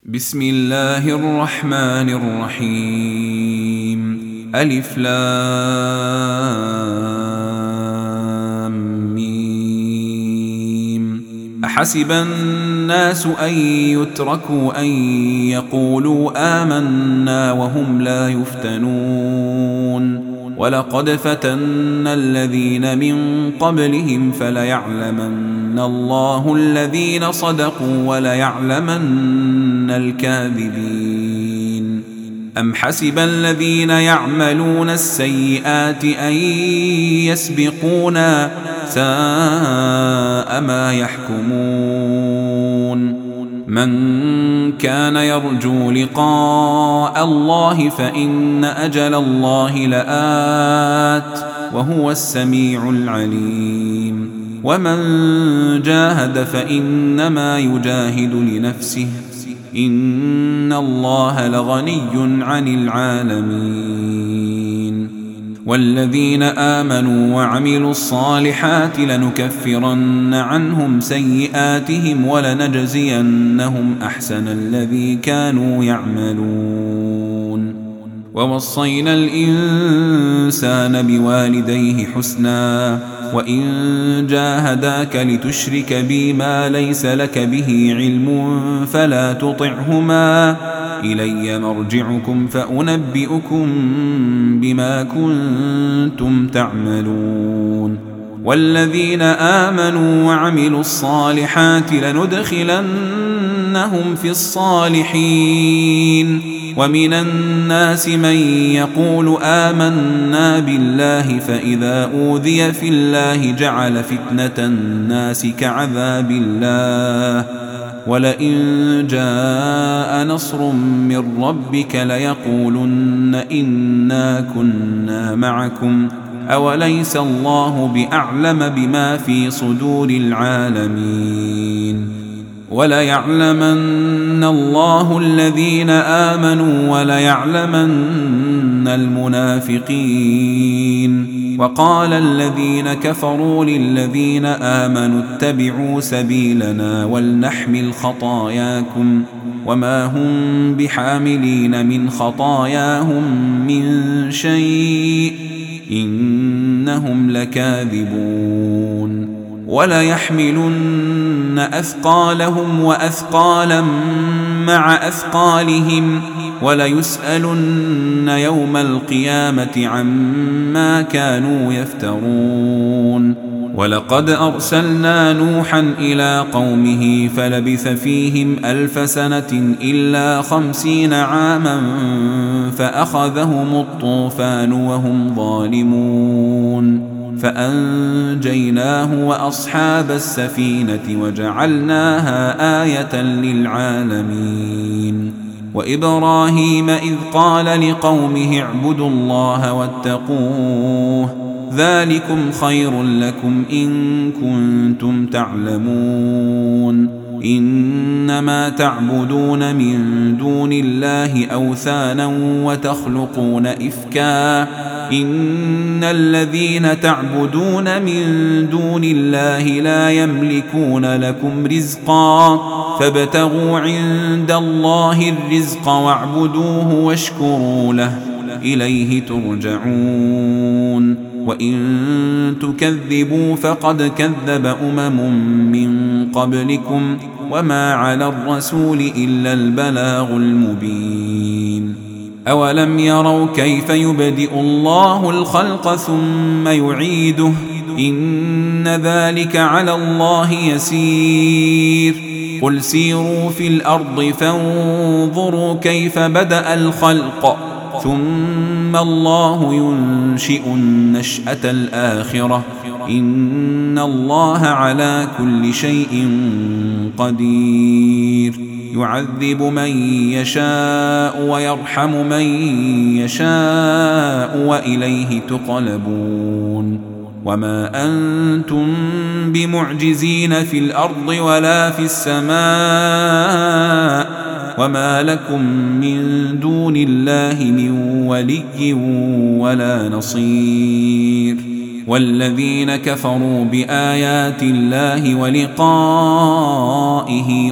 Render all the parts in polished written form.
بسم الله الرحمن الرحيم. ألف لام ميم. أحسب الناس أن يتركوا أن يقولوا آمنا وهم لا يفتنون ولقد فتنا الذين من قبلهم فليعلمن الله الذين صدقوا وليعلمن الكاذبين. أم حسب الذين يعملون السيئات أن يسبقونا ساء ما يحكمون. من كان يرجو لقاء الله فإن أجل الله لآت وهو السميع العليم. ومن جاهد فإنما يجاهد لنفسه إن الله لغني عن العالمين. والذين آمنوا وعملوا الصالحات لنكفرن عنهم سيئاتهم ولنجزينهم أحسن الذي كانوا يعملون. ووصينا الإنسان بوالديه حسنا وإن جاهداك لتشرك بي ما ليس لك به علم فلا تطعهما إلي مرجعكم فأنبئكم بما كنتم تعملون. والذين آمنوا وعملوا الصالحات لندخلنهم في الصالحين. ومن الناس من يقول آمنا بالله فإذا أوذي في الله جعل فتنة الناس كعذاب الله ولئن جاء نصر من ربك ليقولن إنا كنا معكم أوليس الله بأعلم بما في صدور العالمين. وليعلمن الله الذين آمنوا وليعلمن المنافقين. وقال الذين كفروا للذين آمنوا اتبعوا سبيلنا ولنحمل خطاياكم وما هم بحاملين من خطاياهم من شيء إنهم لكاذبون. وليحملن أثقالهم وأثقالا مع أثقالهم وليسألن يوم القيامة عما كانوا يفترون. ولقد أرسلنا نوحا إلى قومه فلبث فيهم 1000 سنة إلا 50 عاما فأخذهم الطوفان وهم ظالمون فأنجيناه وأصحاب السفينة وجعلناها آية للعالمين. وإبراهيم إذ قال لقومه اعبدوا الله واتقوه ذلكم خير لكم إن كنتم تعلمون. إنما تعبدون من دون الله أوثانا وتخلقون إفكا إن الذين تعبدون من دون الله لا يملكون لكم رزقا فابتغوا عند الله الرزق واعبدوه واشكروا له إليه ترجعون. وإن تكذبوا فقد كذب من قبلكم وما على الرسول إلا البلاغ المبين. أولم يروا كيف يبدئ الله الخلق ثم يعيده إن ذلك على الله يسير. قل سيروا في الأرض فانظروا كيف بدأ الخلق ثم الله ينشئ النشأة الآخرة إن الله على كل شيء قدير. يعذب من يشاء ويرحم من يشاء وإليه تقلبون. وما أنتم بمعجزين في الأرض ولا في السماء وما لكم من دون الله من ولي ولا نصير. والذين كفروا بآيات الله ولقائه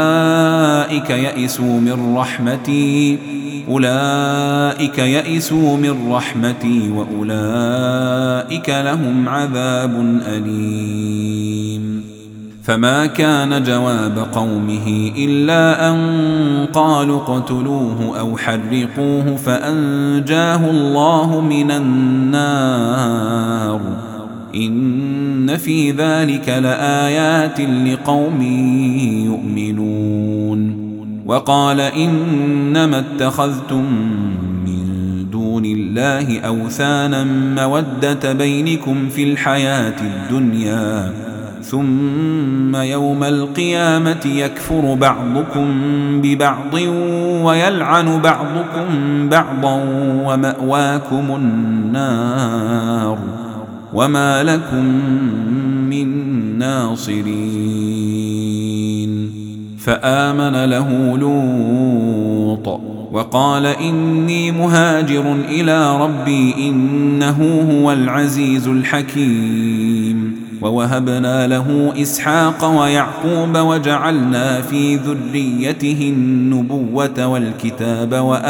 أولئك يئسوا من رحمتي وأولئك لهم عذاب أليم. فما كان جواب قومه إلا أن قالوا اقتلوه أو حرقوه فأنجاه الله من النار. إن في ذلك لآيات لقوم يؤمنون. وقال إنما اتخذتم من دون الله أوثانا مودة بينكم في الحياة الدنيا ثم يوم القيامة يكفر بعضكم ببعض ويلعن بعضكم بعضا ومأواكم النار وما لكم من ناصرين. فآمن له لوط وقال إني مهاجر إلى ربي إنه هو العزيز الحكيم. ووهبنا له إسحاق ويعقوب وجعلنا في ذريته النبوة والكتاب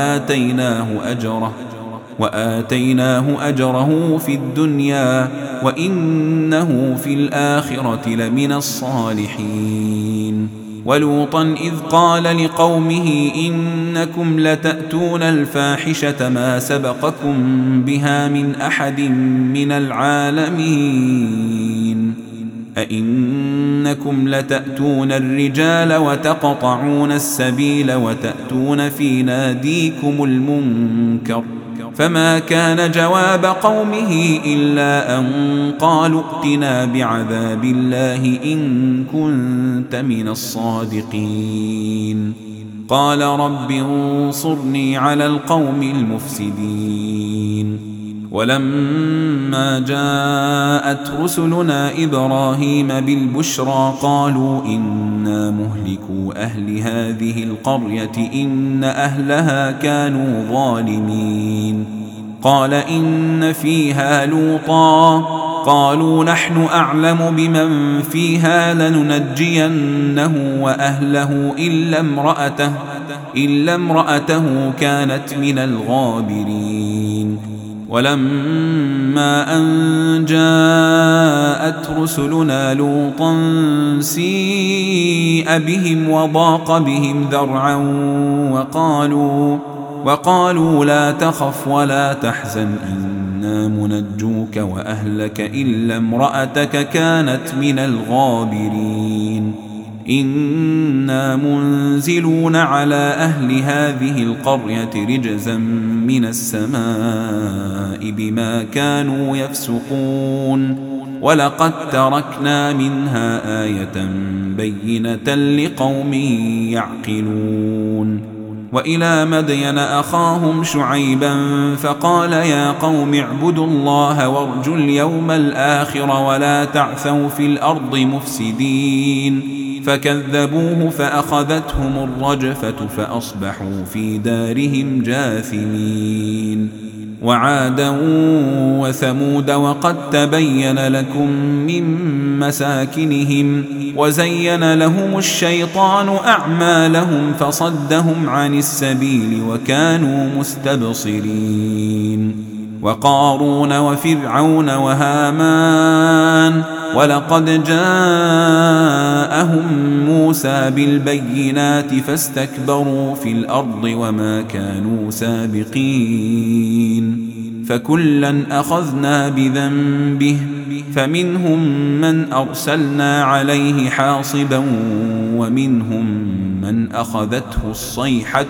وآتيناه أجره في الدنيا وإنه في الآخرة لمن الصالحين. ولوطا إذ قال لقومه إنكم لتأتون الفاحشة ما سبقكم بها من أحد من العالمين أئنكم لتأتون الرجال وتقطعون السبيل وتأتون في ناديكم المنكر. فما كان جواب قومه إلا أن قالوا ائتنا بعذاب الله إن كنت من الصادقين. قال رب انصرني على القوم المفسدين. ولما جاءت رسلنا إبراهيم بالبشرى قالوا إنا مهلكو أهل هذه القرية إن أهلها كانوا ظالمين. قال إن فيها لوطا قالوا نحن أعلم بمن فيها لننجينه وأهله إلا امرأته كانت من الغابرين. ولما أن جاءت رسلنا لوطا سيء بهم وضاق بهم ذرعا وقالوا لا تخف ولا تحزن إنا منجوك وأهلك إلا امرأتك كانت من الغابرين. إنا منزلون على أهل هذه القرية رجزا من السماء بما كانوا يفسقون. ولقد تركنا منها آية بينة لقوم يعقلون. وإلى مدين أخاهم شعيبا فقال يا قوم اعبدوا الله وارجوا اليوم الآخر ولا تعثوا في الأرض مفسدين. فكذبوه فأخذتهم الرجفة فأصبحوا في دارهم جاثمين. وعادا وثمود وقد تبين لكم من مساكنهم وزين لهم الشيطان أعمالهم فصدهم عن السبيل وكانوا مستبصرين. وقارون وفرعون وهامان ولقد جاءهم موسى بالبينات فاستكبروا في الأرض وما كانوا سابقين. فكلا أخذنا بذنبه فمنهم من أرسلنا عليه حاصبا ومنهم من أخذته الصيحة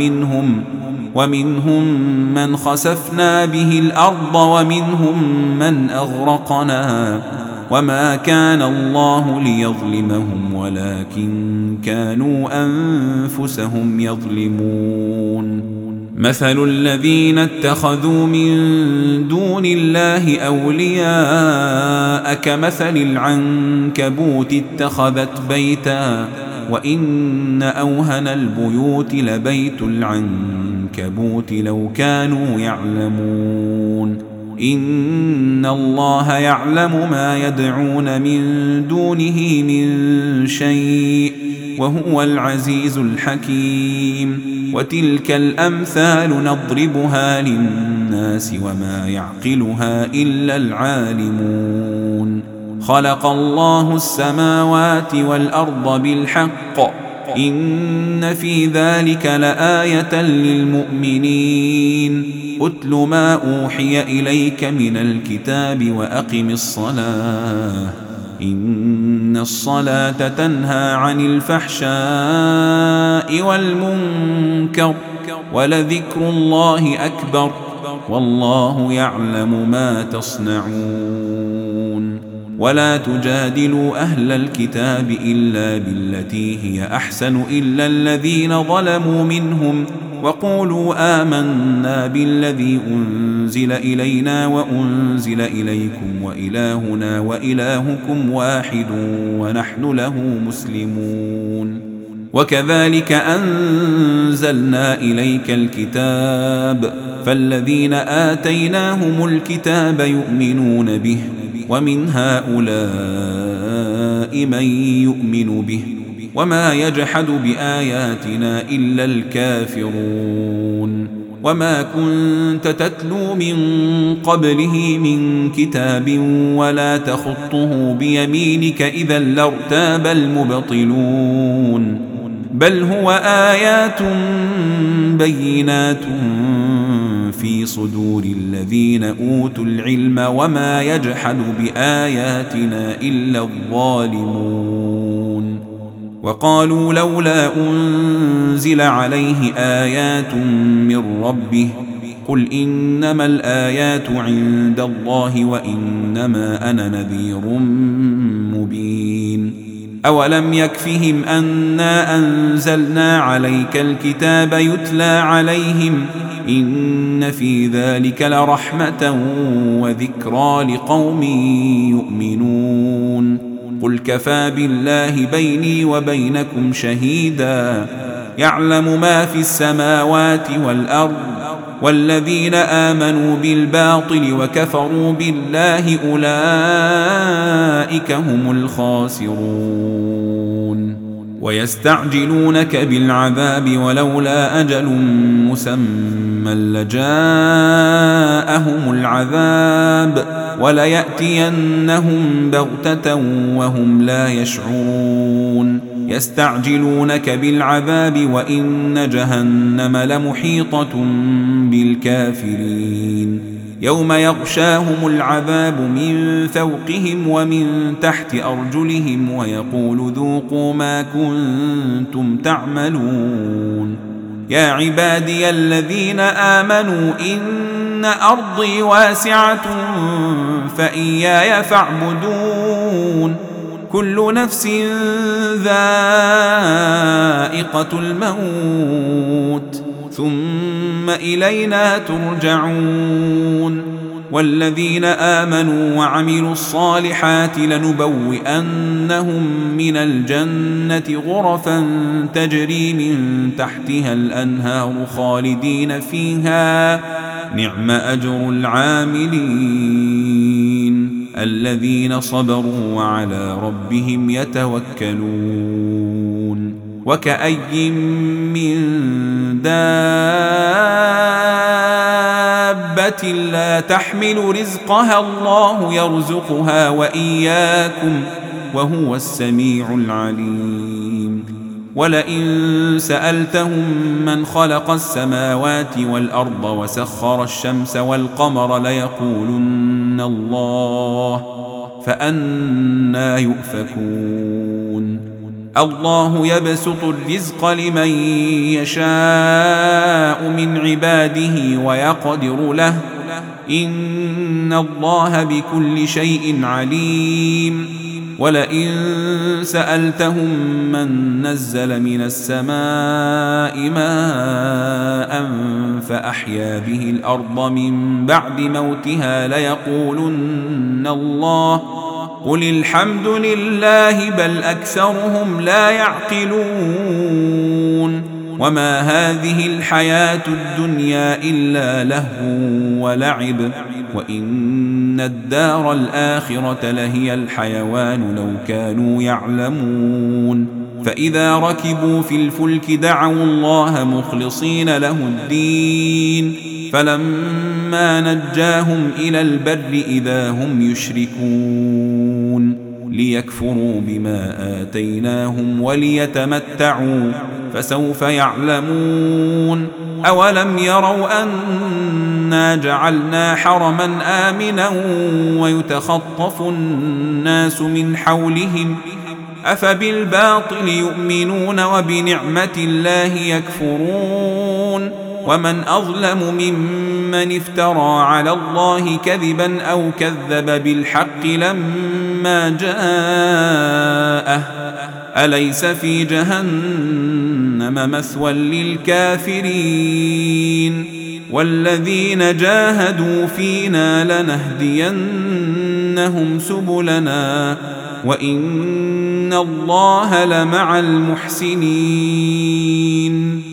ومنهم من خسفنا به الأرض ومنهم من أغرقنا وما كان الله ليظلمهم ولكن كانوا أنفسهم يظلمون. مثل الذين اتخذوا من دون الله أولياء كمثل العنكبوت اتخذت بيتا وإن أوهن البيوت لبيت العنكبوت لو كانوا يعلمون. إن الله يعلم ما يدعون من دونه من شيء وهو العزيز الحكيم وتلك الأمثال نضربها للناس وما يعقلها إلا العالمون خلق الله السماوات والأرض بالحق إن في ذلك لآية للمؤمنين أتل ما أوحي إليك من الكتاب وأقم الصلاة إن الصلاة تنهى عن الفحشاء والمنكر ولذكر الله أكبر والله يعلم ما تصنعون ولا تجادلوا أهل الكتاب إلا بالتي هي أحسن إلا الذين ظلموا منهم وقولوا آمنا بالذي أنزل إلينا وأنزل إليكم وإلهنا وإلهكم واحد ونحن له مسلمون وكذلك أنزلنا إليك الكتاب فالذين آتيناهم الكتاب يؤمنون به ومن هؤلاء من يؤمن به وما يجحد بآياتنا إلا الكافرون وما كنت تتلو من قبله من كتاب ولا تخطه بيمينك إذا لارتاب المبطلون بل هو آيات بينات في صدور الذين أوتوا العلم وما يجحد بآياتنا إلا الظالمون وقالوا لولا أنزل عليه آيات من ربه قل إنما الآيات عند الله وإنما أنا نذير مبين أولم يكفهم أنا أنزلنا عليك الكتاب يتلى عليهم إن في ذلك لرحمة وذكرى لقوم يؤمنون قل كفى بالله بيني وبينكم شهيدا يعلم ما في السماوات والأرض والذين آمنوا بالباطل وكفروا بالله أولئك هم الخاسرون ويستعجلونك بالعذاب ولولا أجل مسمى لجاءهم العذاب وليأتينهم بغتة وهم لا يشعرون يستعجلونك بالعذاب وإن جهنم لمحيطة بالكافرين يوم يغشاهم العذاب من فوقهم ومن تحت أرجلهم ويقول ذوقوا ما كنتم تعملون يا عبادي الذين آمنوا إن أرضي واسعة فإياي فاعبدون كل نفس ذائقة الموت ثم إلينا ترجعون والذين آمنوا وعملوا الصالحات لنبوئنهم من الجنة غرفا تجري من تحتها الأنهار خالدين فيها نعم أجر العاملين الذين صبروا وعلى ربهم يتوكلون وكأي من دابة لا تحمل رزقها الله يرزقها وإياكم وهو السميع العليم ولئن سألتهم من خلق السماوات والأرض وسخر الشمس والقمر ليقولن الله فأنى يؤفكون الله يبسط الرزق لمن يشاء من عباده ويقدر له إن الله بكل شيء عليم ولئن سألتهم من نزل من السماء ماء فأحيا به الأرض من بعد موتها ليقولن الله قل الحمد لله بل أكثرهم لا يعقلون وما هذه الحياة الدنيا إلا لهو ولعب وإن الدار الآخرة لهي الحيوان لو كانوا يعلمون فإذا ركبوا في الفلك دعوا الله مخلصين له الدين فلما نجاهم إلى البر إذا هم يشركون ليكفروا بما آتيناهم وليتمتعوا فسوف يعلمون أولم يروا أنا جعلنا حرما آمنا ويتخطف الناس من حولهم أفبالباطل يؤمنون وبنعمة الله يكفرون ومن أظلم ممن افترى على الله كذبا أو كذب بالحق لما جاءه أليس في جهنم مثوى للكافرين والذين جاهدوا فينا لنهدينهم سبلنا وإن الله لمع المحسنين